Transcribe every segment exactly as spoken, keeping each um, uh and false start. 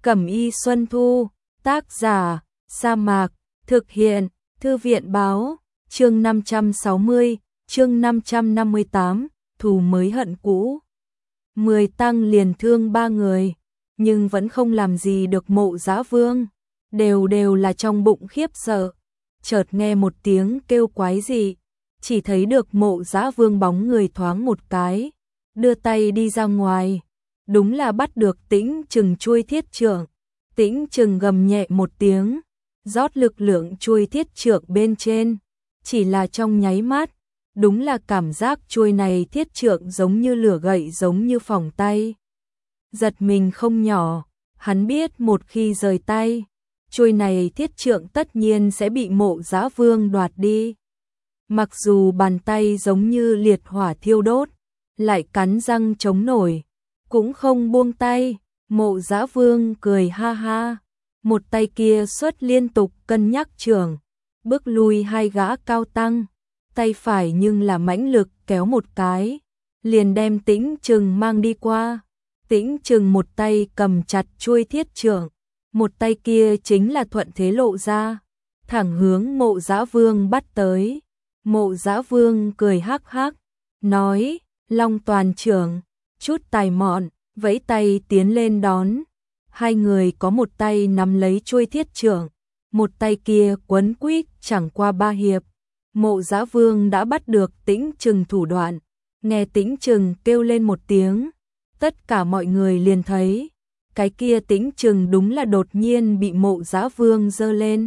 Cẩm y Xuân Thu, tác giả, Sa Mạc, thực hiện, Thư viện báo, chương năm trăm sáu mươi, chương năm trăm năm mươi tám, thù mới hận cũ. Mười tăng liền thương ba người, nhưng vẫn không làm gì được Mộ Dã Vương, đều đều là trong bụng khiếp sợ. Chợt nghe một tiếng kêu quái dị, chỉ thấy được Mộ Dã Vương bóng người thoáng một cái, đưa tay đi ra ngoài, đúng là bắt được Tĩnh Trừng chuôi thiết trượng. Tĩnh Trừng gầm nhẹ một tiếng, rót lực lượng chuôi thiết trượng bên trên, chỉ là trong nháy mắt, đúng là cảm giác chuôi này thiết trượng giống như lửa gậy, giống như phỏng tay. Giật mình không nhỏ, hắn biết một khi rời tay, chuôi này thiết trượng tất nhiên sẽ bị Mộ Dã Vương đoạt đi. Mặc dù bàn tay giống như liệt hỏa thiêu đốt, lại cắn răng chống nổi, cũng không buông tay. Mộ Dã Vương cười ha ha, một tay kia xuất liên tục cân nhắc trường, bước lui hai gã cao tăng, tay phải nhưng là mãnh lực kéo một cái, liền đem Tĩnh Trừng mang đi qua. Tĩnh Trừng một tay cầm chặt chuôi thiết trượng, một tay kia chính là thuận thế lộ ra, thẳng hướng Mộ Dã Vương bắt tới. Mộ Dã Vương cười hắc hắc, nói, Long Toàn trưởng, chút tài mọn, vẫy tay tiến lên đón. Hai người có một tay nắm lấy chuôi thiết trượng, một tay kia quấn quýt, chẳng qua ba hiệp, Mộ Dã Vương đã bắt được Tĩnh Trừng thủ đoạn. Nghe Tĩnh Trừng kêu lên một tiếng, tất cả mọi người liền thấy, cái kia Tĩnh Trừng đúng là đột nhiên bị Mộ Dã Vương giơ lên.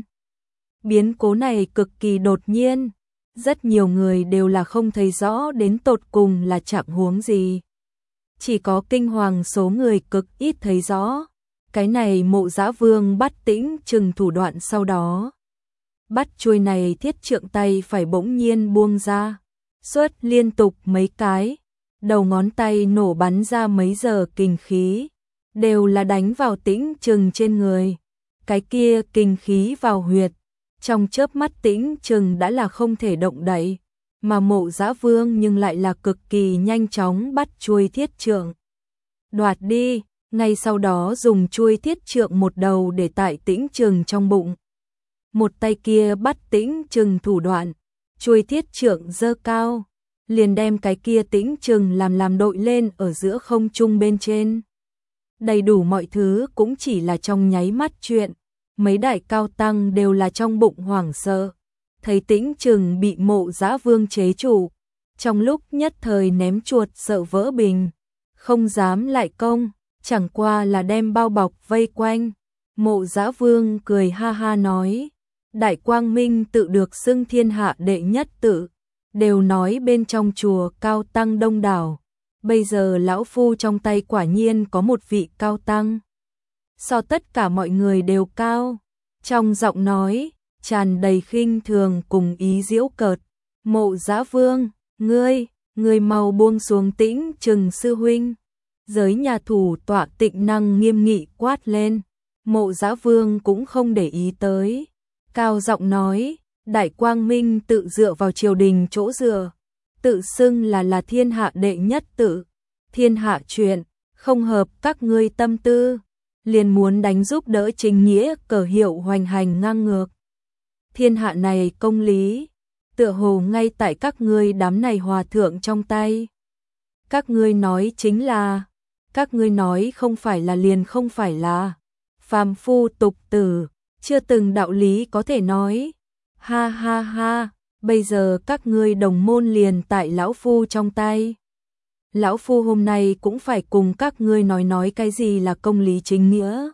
Biến cố này cực kỳ đột nhiên, rất nhiều người đều là không thấy rõ đến tột cùng là trạng huống gì. Chỉ có kinh hoàng số người cực ít thấy rõ, cái này Mộ Dã Vương bắt Tĩnh Trừng thủ đoạn sau đó. Bắt chuôi này thiết trượng tay phải bỗng nhiên buông ra, xuất liên tục mấy cái, đầu ngón tay nổ bắn ra mấy giờ kình khí, đều là đánh vào Tĩnh Trừng trên người. Cái kia kình khí vào huyệt, trong chớp mắt Tĩnh Trừng đã là không thể động đậy, mà Mộ Dã Vương nhưng lại là cực kỳ nhanh chóng bắt chuôi thiết trượng đoạt đi, ngay sau đó dùng chuôi thiết trượng một đầu để tại Tĩnh Trừng trong bụng. Một tay kia bắt Tĩnh Trừng thủ đoạn, chuôi thiết trượng giơ cao, liền đem cái kia Tĩnh Trừng làm làm đội lên ở giữa không trung bên trên. Đầy đủ mọi thứ cũng chỉ là trong nháy mắt chuyện, mấy đại cao tăng đều là trong bụng hoảng sợ, thấy Tĩnh Trừng bị Mộ Dã Vương chế trụ, trong lúc nhất thời ném chuột sợ vỡ bình, không dám lại công, chẳng qua là đem bao bọc vây quanh. Mộ Dã Vương cười ha ha nói, Đại Quang Minh tự được xưng thiên hạ đệ nhất tự, đều nói bên trong chùa cao tăng đông đảo, bây giờ lão phu trong tay quả nhiên có một vị cao tăng, so tất cả mọi người đều cao. Trong giọng nói tràn đầy khinh thường cùng ý giễu cợt. Mộ Dã Vương, ngươi, ngươi mau buông xuống Tĩnh Trừng sư huynh. Giới nhà thủ tọa Tịnh Năng nghiêm nghị quát lên. Mộ Dã Vương cũng không để ý tới, cao giọng nói, Đại Quang Minh tự dựa vào triều đình chỗ dựa, tự xưng là là thiên hạ đệ nhất tự, thiên hạ chuyện, không hợp các ngươi tâm tư, liền muốn đánh giúp đỡ chính nghĩa cờ hiệu hoành hành ngang ngược. Thiên hạ này công lý, tựa hồ ngay tại các ngươi đám này hòa thượng trong tay. Các ngươi nói chính là, các ngươi nói không phải là liền không phải là, phàm phu tục tử, chưa từng đạo lý có thể nói. Ha ha ha, bây giờ các ngươi đồng môn liền tại lão phu trong tay. Lão phu hôm nay cũng phải cùng các ngươi nói nói cái gì là công lý chính nghĩa.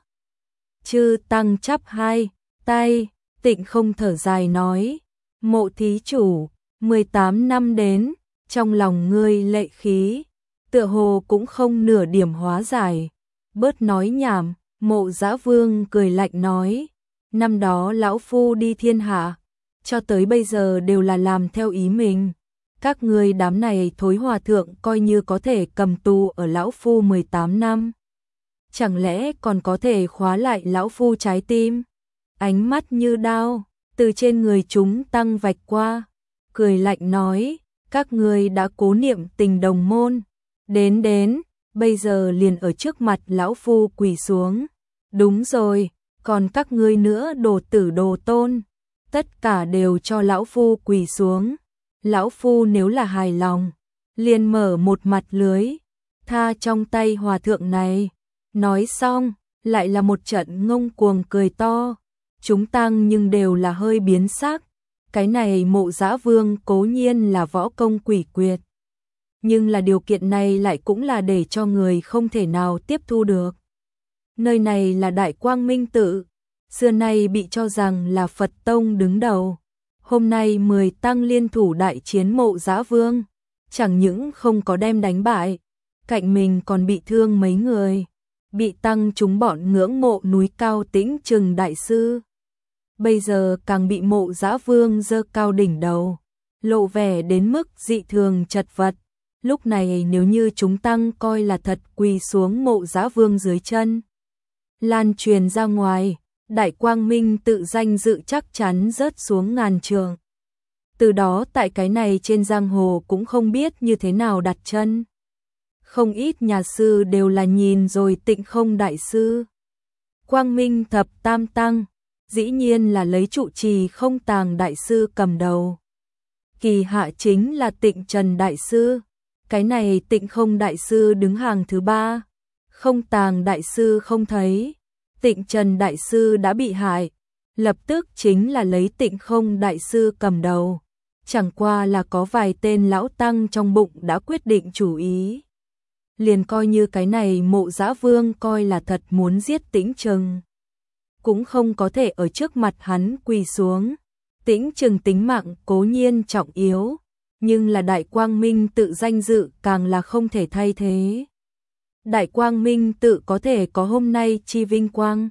Chư tăng chắp hai tay, Tịnh Không thở dài nói, Mộ thí chủ, mười tám năm đến, trong lòng ngươi lệ khí, tựa hồ cũng không nửa điểm hóa giải. Bớt nói nhảm. Mộ Dã Vương cười lạnh nói, năm đó lão phu đi thiên hạ, cho tới bây giờ đều là làm theo ý mình. Các ngươi đám này thối hòa thượng coi như có thể cầm tù ở lão phu mười tám năm. Chẳng lẽ còn có thể khóa lại lão phu trái tim? Ánh mắt như đao, từ trên người chúng tăng vạch qua, cười lạnh nói, các ngươi đã cố niệm tình đồng môn, đến đến, bây giờ liền ở trước mặt lão phu quỳ xuống, Đúng rồi, còn các ngươi nữa đồ tử đồ tôn, tất cả đều cho lão phu quỳ xuống. Lão phu nếu là hài lòng, liền mở một mặt lưới, tha trong tay hòa thượng này. Nói xong, lại là một trận ngông cuồng cười to. Chúng tăng nhưng đều là hơi biến sắc. Cái này Mộ Dã Vương cố nhiên là võ công quỷ quyệt, nhưng là điều kiện này lại cũng là để cho người không thể nào tiếp thu được. Nơi này là Đại Quang Minh Tự, xưa nay bị cho rằng là Phật tông đứng đầu. Hôm nay mười tăng liên thủ đại chiến Mộ Dã Vương, chẳng những không có đem đánh bại, cạnh mình còn bị thương mấy người, bị tăng chúng bọn ngưỡng mộ núi cao Tĩnh Trừng đại sư. Bây giờ càng bị Mộ Dã Vương giơ cao đỉnh đầu, lộ vẻ đến mức dị thường chật vật. Lúc này nếu như chúng tăng coi là thật quỳ xuống Mộ Dã Vương dưới chân, lan truyền ra ngoài, Đại Quang Minh Tự danh dự chắc chắn rớt xuống ngàn trường. Từ đó tại cái này trên giang hồ cũng không biết như thế nào đặt chân. Không ít nhà sư đều là nhìn rồi Tịnh Không đại sư. Quang Minh thập tam tăng, dĩ nhiên là lấy trụ trì Không Tàng đại sư cầm đầu. Kỳ hạ chính là Tịnh Trần đại sư. Cái này Tịnh Không đại sư đứng hàng thứ ba. Không Tàng đại sư không thấy, Tịnh Trần đại sư đã bị hại, lập tức chính là lấy Tịnh Không đại sư cầm đầu. Chẳng qua là có vài tên lão tăng trong bụng đã quyết định chủ ý. Liền coi như cái này Mộ Dã Vương coi là thật muốn giết Tĩnh Trừng, cũng không có thể ở trước mặt hắn quỳ xuống. Tĩnh Trừng tính mạng cố nhiên trọng yếu, nhưng là Đại Quang Minh Tự danh dự càng là không thể thay thế. Đại Quang Minh Tự có thể có hôm nay chi vinh quang,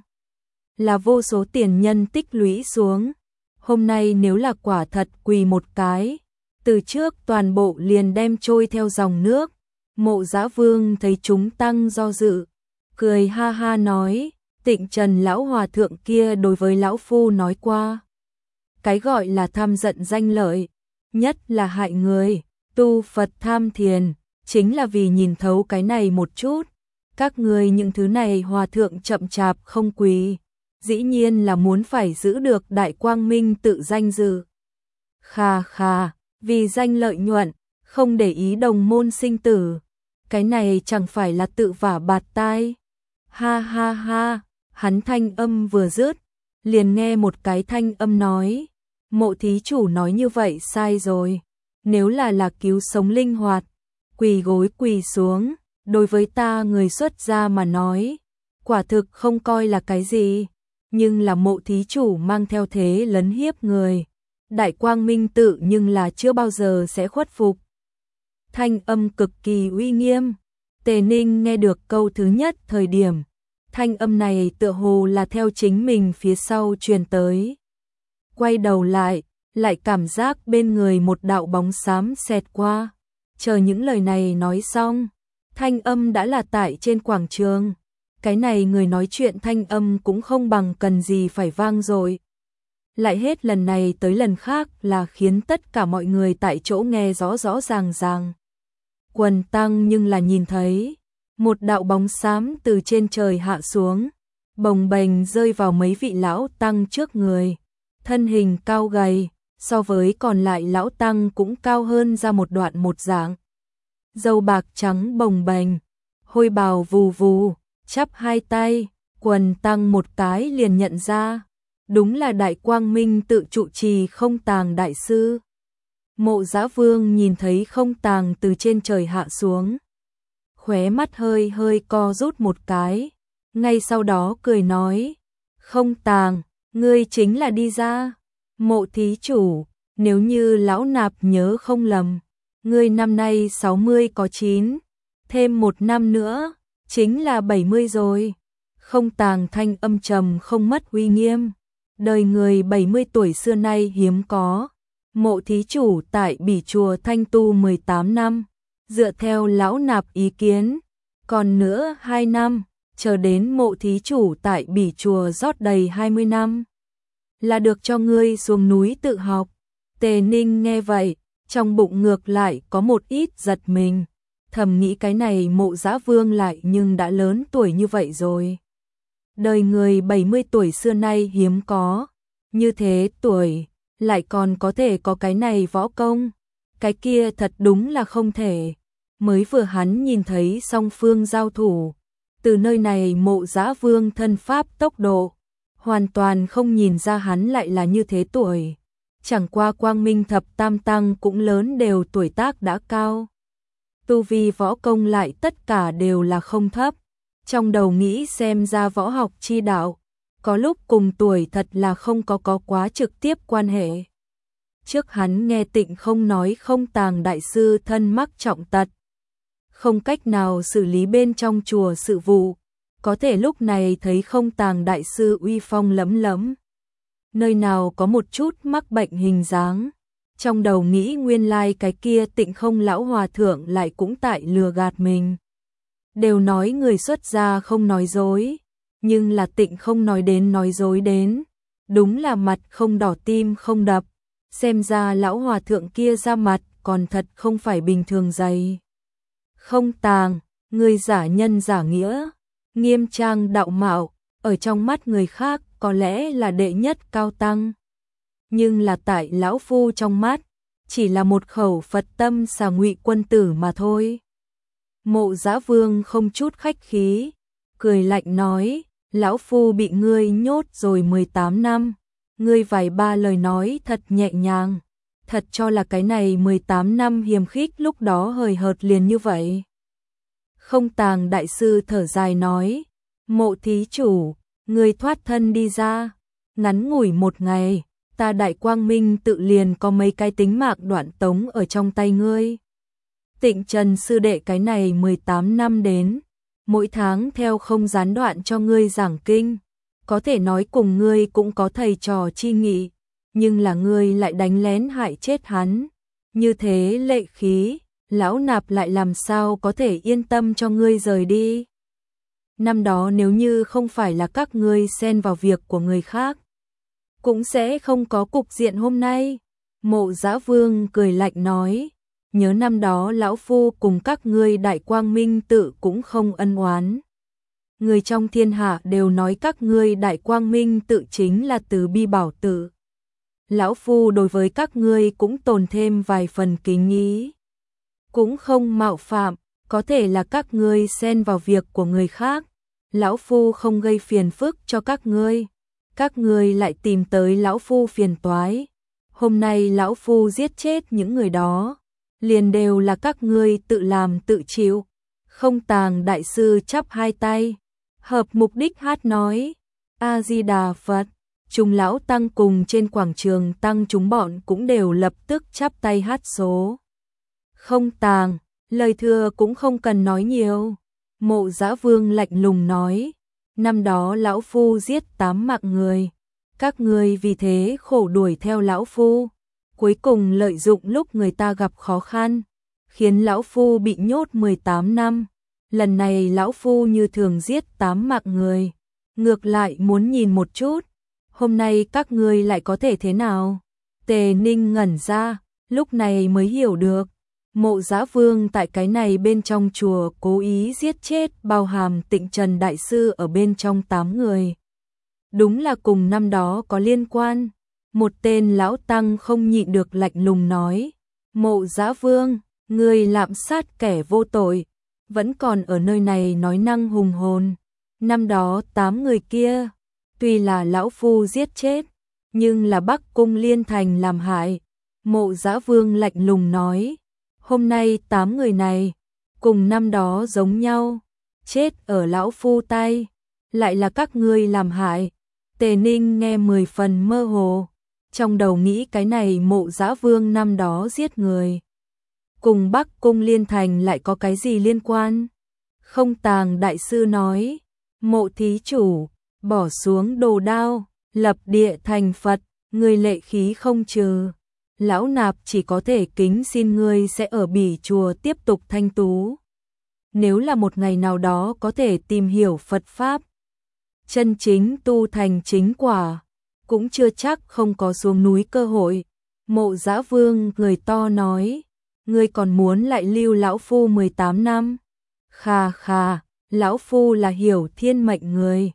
là vô số tiền nhân tích lũy xuống. Hôm nay nếu là quả thật quỳ một cái, từ trước toàn bộ liền đem trôi theo dòng nước. Mộ Dã Vương thấy chúng tăng do dự, cười ha ha nói, Tịnh Trần lão hòa thượng kia đối với lão phu nói qua, cái gọi là tham giận danh lợi, nhất là hại người, tu Phật tham thiền, chính là vì nhìn thấu cái này một chút. Các người những thứ này hòa thượng chậm chạp không quỳ, dĩ nhiên là muốn phải giữ được Đại Quang Minh Tự danh dự. Khà khà, vì danh lợi nhuận, không để ý đồng môn sinh tử, cái này chẳng phải là tự vả bạt tai. Ha ha ha, hắn thanh âm vừa dứt, liền nghe một cái thanh âm nói, Mộ thí chủ nói như vậy sai rồi, nếu là là cứu sống linh hoạt, quỳ gối quỳ xuống, đối với ta người xuất gia mà nói, quả thực không coi là cái gì, nhưng là Mộ thí chủ mang theo thế lấn hiếp người, Đại Quang Minh Tự nhưng là chưa bao giờ sẽ khuất phục. Thanh âm cực kỳ uy nghiêm. Tề Ninh nghe được câu thứ nhất thời điểm, thanh âm này tựa hồ là theo chính mình phía sau truyền tới. Quay đầu lại, lại cảm giác bên người một đạo bóng xám xẹt qua. Chờ những lời này nói xong, thanh âm đã là tại trên quảng trường. Cái này người nói chuyện thanh âm cũng không bằng cần gì phải vang dội. Lại hết lần này tới lần khác là khiến tất cả mọi người tại chỗ nghe rõ rõ ràng ràng. Quần tăng nhưng là nhìn thấy một đạo bóng xám từ trên trời hạ xuống, bồng bềnh rơi vào mấy vị lão tăng trước người. Thân hình cao gầy, so với còn lại lão tăng cũng cao hơn ra một đoạn một dạng. Râu bạc trắng bồng bềnh, hôi bào vù vù, chắp hai tay, quần tăng một cái liền nhận ra, đúng là Đại Quang Minh Tự trụ trì Không Tàng đại sư. Mộ Dã Vương nhìn thấy Không Tàng từ trên trời hạ xuống, khóe mắt hơi hơi co rút một cái, ngay sau đó cười nói, Không Tàng, ngươi chính là đi ra. Mộ thí chủ, nếu như lão nạp nhớ không lầm, ngươi năm nay sáu mươi có chín, thêm một năm nữa, chính là bảy mươi rồi. Không Tàng thanh âm trầm không mất uy nghiêm, đời người bảy mươi tuổi xưa nay hiếm có. Mộ thí chủ tại Bỉ chùa thanh tu mười tám năm, dựa theo lão nạp ý kiến, còn nữa hai năm, chờ đến mộ thí chủ tại Bỉ chùa rót đầy hai mươi năm, là được cho ngươi xuống núi tự học. Tề Ninh nghe vậy, trong bụng ngược lại có một ít giật mình, thầm nghĩ cái này Mộ Dã Vương lại nhưng đã lớn tuổi như vậy rồi. Đời người bảy mươi tuổi xưa nay hiếm có, như thế tuổi, lại còn có thể có cái này võ công, cái kia thật đúng là không thể. Mới vừa hắn nhìn thấy song phương giao thủ, từ nơi này Mộ Dã Vương thân pháp tốc độ, hoàn toàn không nhìn ra hắn lại là như thế tuổi. Chẳng qua Quang Minh thập tam tăng cũng lớn đều tuổi tác đã cao. Tu vi võ công lại tất cả đều là không thấp. Trong đầu nghĩ xem ra võ học chi đạo, có lúc cùng tuổi thật là không có có quá trực tiếp quan hệ. Trước hắn nghe Tịnh Không nói Không Tàng đại sư thân mắc trọng tật, không cách nào xử lý bên trong chùa sự vụ, có thể lúc này thấy Không Tàng đại sư uy phong lẫm lẫm, nơi nào có một chút mắc bệnh hình dáng. Trong đầu nghĩ nguyên lai cái kia Tịnh Không lão hòa thượng lại cũng tại lừa gạt mình. Đều nói người xuất gia không nói dối, nhưng là Tịnh Không nói đến nói dối đến, đúng là mặt không đỏ tim không đập, xem ra lão hòa thượng kia ra mặt còn thật không phải bình thường dày. Không Tàng, người giả nhân giả nghĩa, nghiêm trang đạo mạo, ở trong mắt người khác có lẽ là đệ nhất cao tăng, nhưng là tại lão phu trong mắt, chỉ là một khẩu Phật tâm xà ngụy quân tử mà thôi. Mộ Dã Vương không chút khách khí, cười lạnh nói, lão phu bị ngươi nhốt rồi mười tám năm, ngươi vài ba lời nói thật nhẹ nhàng, thật cho là cái này mười tám năm hiềm khích lúc đó hời hợt liền như vậy. Không Tàng đại sư thở dài nói, Mộ thí chủ, ngươi thoát thân đi ra, ngắn ngủi một ngày, ta Đại Quang Minh tự liền có mấy cái tính mạng đoạn tống ở trong tay ngươi. Tịnh Trần sư đệ cái này mười tám năm đến, mỗi tháng theo không gián đoạn cho ngươi giảng kinh, có thể nói cùng ngươi cũng có thầy trò chi nghị, nhưng là ngươi lại đánh lén hại chết hắn, như thế lệ khí, lão nạp lại làm sao có thể yên tâm cho ngươi rời đi. Năm đó nếu như không phải là các ngươi xen vào việc của người khác, cũng sẽ không có cục diện hôm nay. Mộ Dã Vương cười lạnh nói, nhớ năm đó lão phu cùng các ngươi Đại Quang Minh tự cũng không ân oán. Người trong thiên hạ đều nói các ngươi Đại Quang Minh tự chính là từ bi bảo tự. Lão phu đối với các ngươi cũng tồn thêm vài phần kính ý, cũng không mạo phạm, có thể là các ngươi xen vào việc của người khác, lão phu không gây phiền phức cho các ngươi, các ngươi lại tìm tới lão phu phiền toái. Hôm nay lão phu giết chết những người đó, liền đều là các ngươi tự làm tự chịu. Không Tàng đại sư chắp hai tay, hợp mục đích hát nói, A Di Đà Phật. Chúng lão tăng cùng trên quảng trường tăng chúng bọn cũng đều lập tức chắp tay hát số. Không Tàng, lời thừa cũng không cần nói nhiều. Mộ Dã Vương lạnh lùng nói, năm đó lão phu giết tám mạng người, các ngươi vì thế khổ đuổi theo lão phu, cuối cùng lợi dụng lúc người ta gặp khó khăn, khiến lão phu bị nhốt mười tám năm. Lần này lão phu như thường giết tám mạng người, ngược lại muốn nhìn một chút, hôm nay các ngươi lại có thể thế nào? Tề Ninh ngẩn ra, lúc này mới hiểu được, Mộ Dã Vương tại cái này bên trong chùa cố ý giết chết bao hàm Tịnh Trần đại sư ở bên trong tám người. Đúng là cùng năm đó có liên quan. Một tên lão tăng không nhịn được lạnh lùng nói, Mộ Dã Vương, ngươi lạm sát kẻ vô tội, vẫn còn ở nơi này nói năng hùng hồn. Năm đó tám người kia, tuy là lão phu giết chết, nhưng là Bắc Cung Liên Thành làm hại. Mộ Dã Vương lạnh lùng nói, hôm nay tám người này, cùng năm đó giống nhau, chết ở lão phu tay, lại là các ngươi làm hại. Tề Ninh nghe mười phần mơ hồ, trong đầu nghĩ cái này Mộ Dã Vương năm đó giết người, cùng Bắc Cung Liên Thành lại có cái gì liên quan? Không Tàng đại sư nói, Mộ thí chủ, bỏ xuống đồ đao, lập địa thành Phật, người lệ khí không trừ, lão nạp chỉ có thể kính xin ngươi sẽ ở Bỉ chùa tiếp tục thanh tú. Nếu là một ngày nào đó có thể tìm hiểu Phật Pháp, chân chính tu thành chính quả, cũng chưa chắc không có xuống núi cơ hội. Mộ Dã Vương cười to nói, ngươi còn muốn lại lưu lão phu mười tám năm? Khà khà, lão phu là hiểu thiên mệnh người,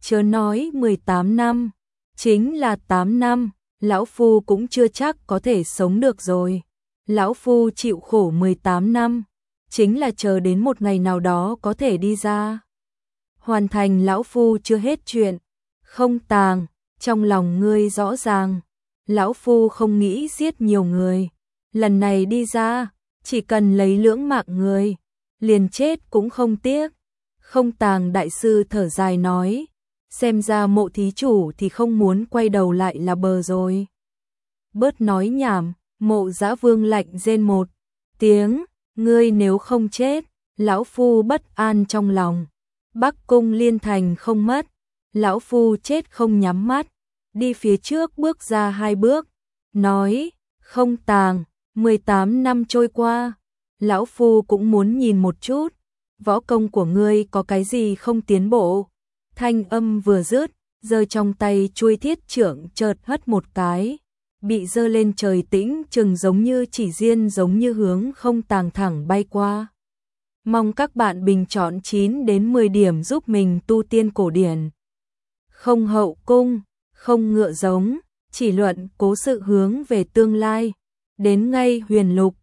chớ nói mười tám năm, chính là tám năm, lão phu cũng chưa chắc có thể sống được rồi. Lão phu chịu khổ mười tám năm, chính là chờ đến một ngày nào đó có thể đi ra. Hoàn thành lão phu chưa hết chuyện. Không Tàng, trong lòng ngươi rõ ràng, lão phu không nghĩ giết nhiều người. Lần này đi ra, chỉ cần lấy lưỡng mạng người, liền chết cũng không tiếc. Không Tàng đại sư thở dài nói, xem ra Mộ thí chủ thì không muốn quay đầu lại là bờ rồi. Bớt nói nhảm, Mộ Dã Vương lạnh rên một tiếng, ngươi nếu không chết, lão phu bất an trong lòng. Bắc Cung Liên Thành không mất, lão phu chết không nhắm mắt, đi phía trước bước ra hai bước, nói, Không Tàng, mười tám năm trôi qua, lão phu cũng muốn nhìn một chút, võ công của ngươi có cái gì không tiến bộ. Thanh âm vừa dứt, giơ trong tay chuôi thiết trưởng chợt hất một cái, bị giơ lên trời tĩnh chừng giống như chỉ riêng giống như hướng Không Tàng thẳng bay qua. Mong các bạn bình chọn chín đến mười điểm giúp mình tu tiên cổ điển. Không hậu cung, không ngựa giống, chỉ luận cố sự hướng về tương lai. Đến ngay huyền lục,